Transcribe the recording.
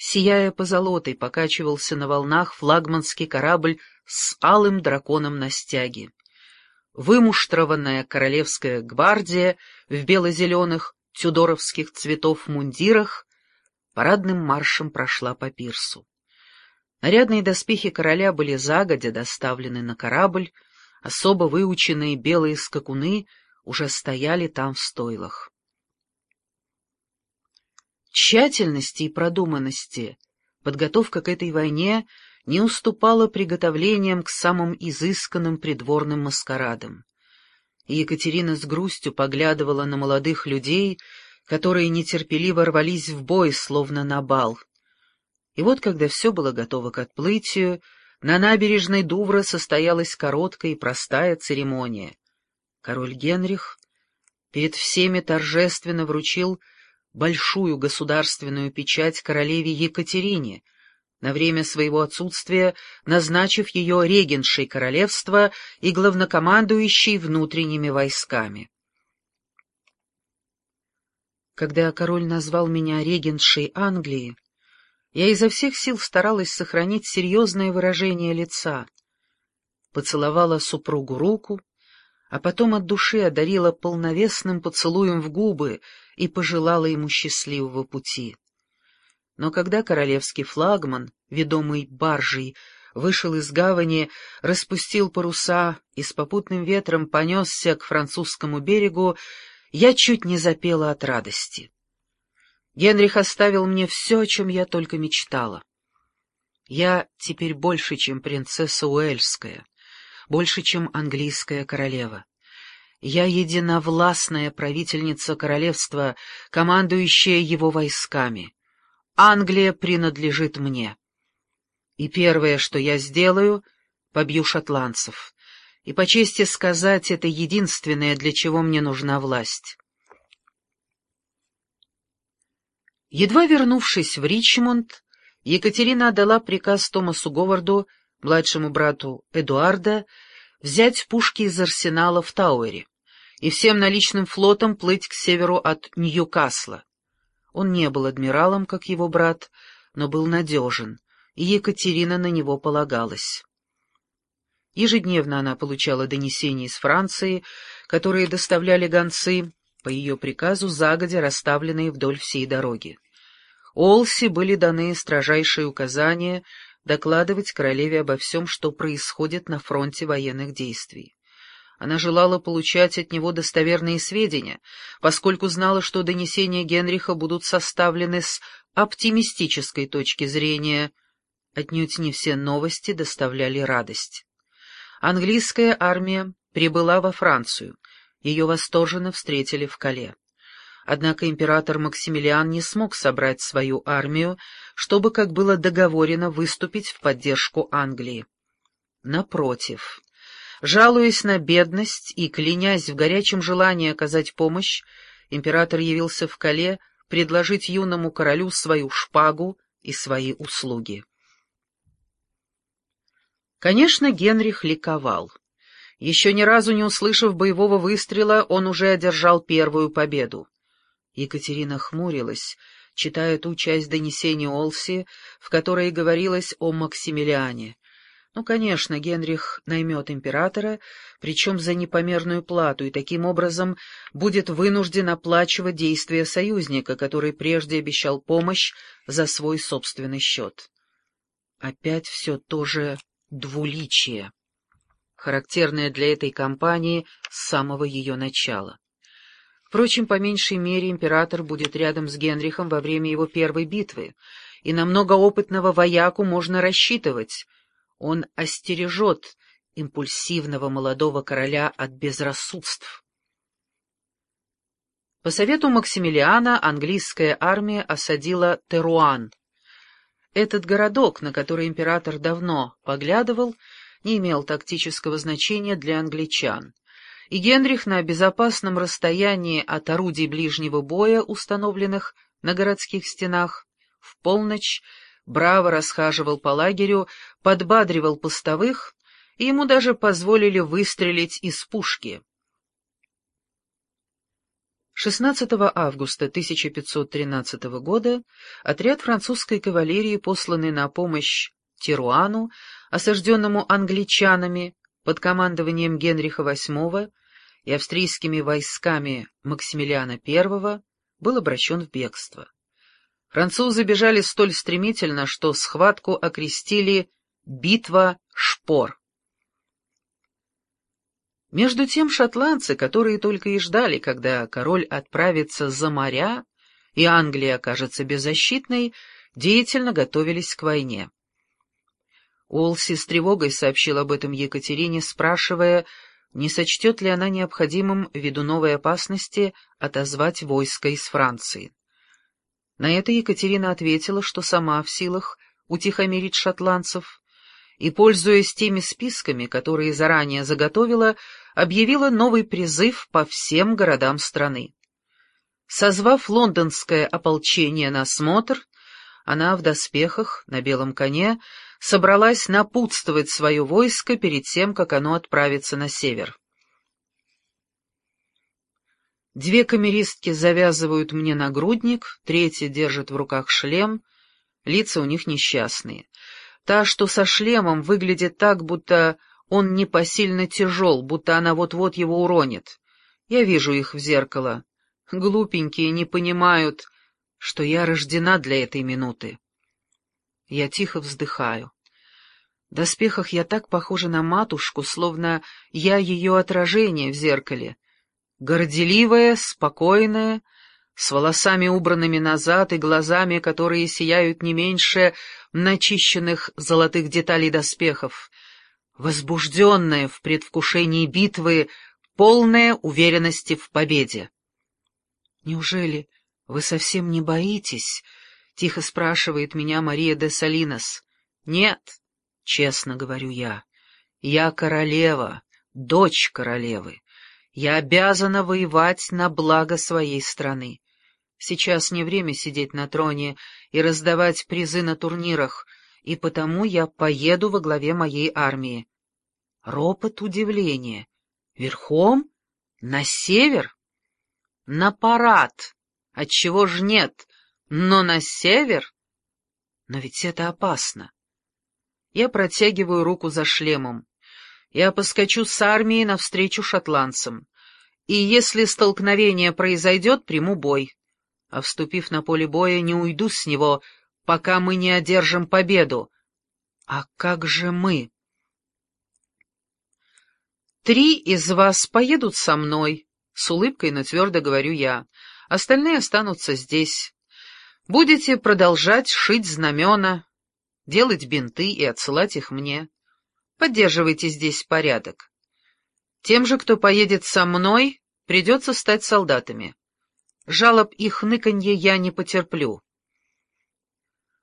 сияя позолотой, покачивался на волнах флагманский корабль с алым драконом на стяге. Вымуштрованная королевская гвардия в бело-зеленых тюдоровских цветов мундирах парадным маршем прошла по пирсу. Нарядные доспехи короля были загодя доставлены на корабль, особо выученные белые скакуны уже стояли там в стойлах. Тщательности и продуманности подготовка к этой войне не уступала приготовлениям к самым изысканным придворным маскарадам. И Екатерина с грустью поглядывала на молодых людей, которые нетерпеливо рвались в бой, словно на бал. И вот, когда все было готово к отплытию, на набережной Дувра состоялась короткая и простая церемония. Король Генрих перед всеми торжественно вручил большую государственную печать королеве Екатерине, на время своего отсутствия назначив ее регентшей королевства и главнокомандующей внутренними войсками. Когда король назвал меня регентшей Англии, я изо всех сил старалась сохранить серьезное выражение лица, поцеловала супругу руку, а потом от души одарила полновесным поцелуем в губы и пожелала ему счастливого пути. Но когда королевский флагман, ведомый баржей, вышел из гавани, распустил паруса и с попутным ветром понесся к французскому берегу, я чуть не запела от радости. Генрих оставил мне все, о чем я только мечтала. Я теперь больше, чем принцесса Уэльская, больше, чем английская королева. Я единовластная правительница королевства, командующая его войсками. Англия принадлежит мне. И первое, что я сделаю, побью шотландцев. И по чести сказать, это единственное, для чего мне нужна власть. Едва вернувшись в Ричмонд, Екатерина отдала приказ Томасу Говарду, младшему брату Эдуарда, взять пушки из арсенала в Тауэре и всем наличным флотом плыть к северу от Ньюкасла. Он не был адмиралом, как его брат, но был надежен, и Екатерина на него полагалась. Ежедневно она получала донесения из Франции, которые доставляли гонцы, по ее приказу загодя расставленные вдоль всей дороги. Олси были даны строжайшие указания докладывать королеве обо всем, что происходит на фронте военных действий. Она желала получать от него достоверные сведения, поскольку знала, что донесения Генриха будут составлены с оптимистической точки зрения. Отнюдь не все новости доставляли радость. Английская армия прибыла во Францию, ее восторженно встретили в Кале. Однако император Максимилиан не смог собрать свою армию, чтобы, как было договорено, выступить в поддержку Англии. Напротив, жалуясь на бедность и клянясь в горячем желании оказать помощь, император явился в Кале предложить юному королю свою шпагу и свои услуги. Конечно, Генрих ликовал. Еще ни разу не услышав боевого выстрела, он уже одержал первую победу. Екатерина хмурилась, читая ту часть донесения Олси, в которой говорилось о Максимилиане. Ну, конечно, Генрих наймет императора, причем за непомерную плату, и таким образом будет вынужден оплачивать действия союзника, который прежде обещал помощь за свой собственный счет. Опять все то же двуличие, характерное для этой кампании с самого ее начала. Впрочем, по меньшей мере император будет рядом с Генрихом во время его первой битвы, и на многоопытного вояку можно рассчитывать. Он остережет импульсивного молодого короля от безрассудств. По совету Максимилиана английская армия осадила Теруан. Этот городок, на который император давно поглядывал, не имел тактического значения для англичан, и Генрих на безопасном расстоянии от орудий ближнего боя, установленных на городских стенах, в полночь браво расхаживал по лагерю, подбадривал постовых, и ему даже позволили выстрелить из пушки. 16 августа 1513 года отряд французской кавалерии, посланный на помощь Теруану, осажденному англичанами под командованием Генриха VIII и австрийскими войсками Максимилиана I, был обращен в бегство. Французы бежали столь стремительно, что схватку окрестили «Битва шпор». Между тем шотландцы, которые только и ждали, когда король отправится за моря и Англия окажется беззащитной, деятельно готовились к войне. Уолси с тревогой сообщил об этом Екатерине, спрашивая, не сочтет ли она необходимым, ввиду новой опасности, отозвать войско из Франции. На это Екатерина ответила, что сама в силах утихомирить шотландцев, и, пользуясь теми списками, которые заранее заготовила, объявила новый призыв по всем городам страны. Созвав лондонское ополчение на смотр, она в доспехах, на белом коне, собралась напутствовать свое войско перед тем, как оно отправится на север. Две камеристки завязывают мне нагрудник, третья держит в руках шлем, лица у них несчастные. Та, что со шлемом, выглядит так, будто он непосильно тяжел, будто она вот-вот его уронит. Я вижу их в зеркало. Глупенькие не понимают, что я рождена для этой минуты. Я тихо вздыхаю. В доспехах я так похожа на матушку, словно я ее отражение в зеркале. Горделивая, спокойная, с волосами убранными назад и глазами, которые сияют не меньше начищенных золотых деталей доспехов, возбужденная в предвкушении битвы, полная уверенности в победе. «Неужели вы совсем не боитесь?» — тихо спрашивает меня Мария де Салинос. «Нет, честно говорю я. Я королева, дочь королевы. Я обязана воевать на благо своей страны. Сейчас не время сидеть на троне и раздавать призы на турнирах, и потому я поеду во главе моей армии». Ропот удивления. Верхом? На север? На парад. Отчего ж нет? Но на север? Но ведь это опасно. Я протягиваю руку за шлемом. Я поскочу с армией навстречу шотландцам. И если столкновение произойдет, приму бой. А вступив на поле боя, не уйду с него, пока мы не одержим победу. А как же мы? 3 из вас поедут со мной, с улыбкой, но твердо говорю я. Остальные останутся здесь. Будете продолжать шить знамена, делать бинты и отсылать их мне. Поддерживайте здесь порядок. Тем же, кто поедет со мной, придется стать солдатами. Жалоб и хныканье я не потерплю.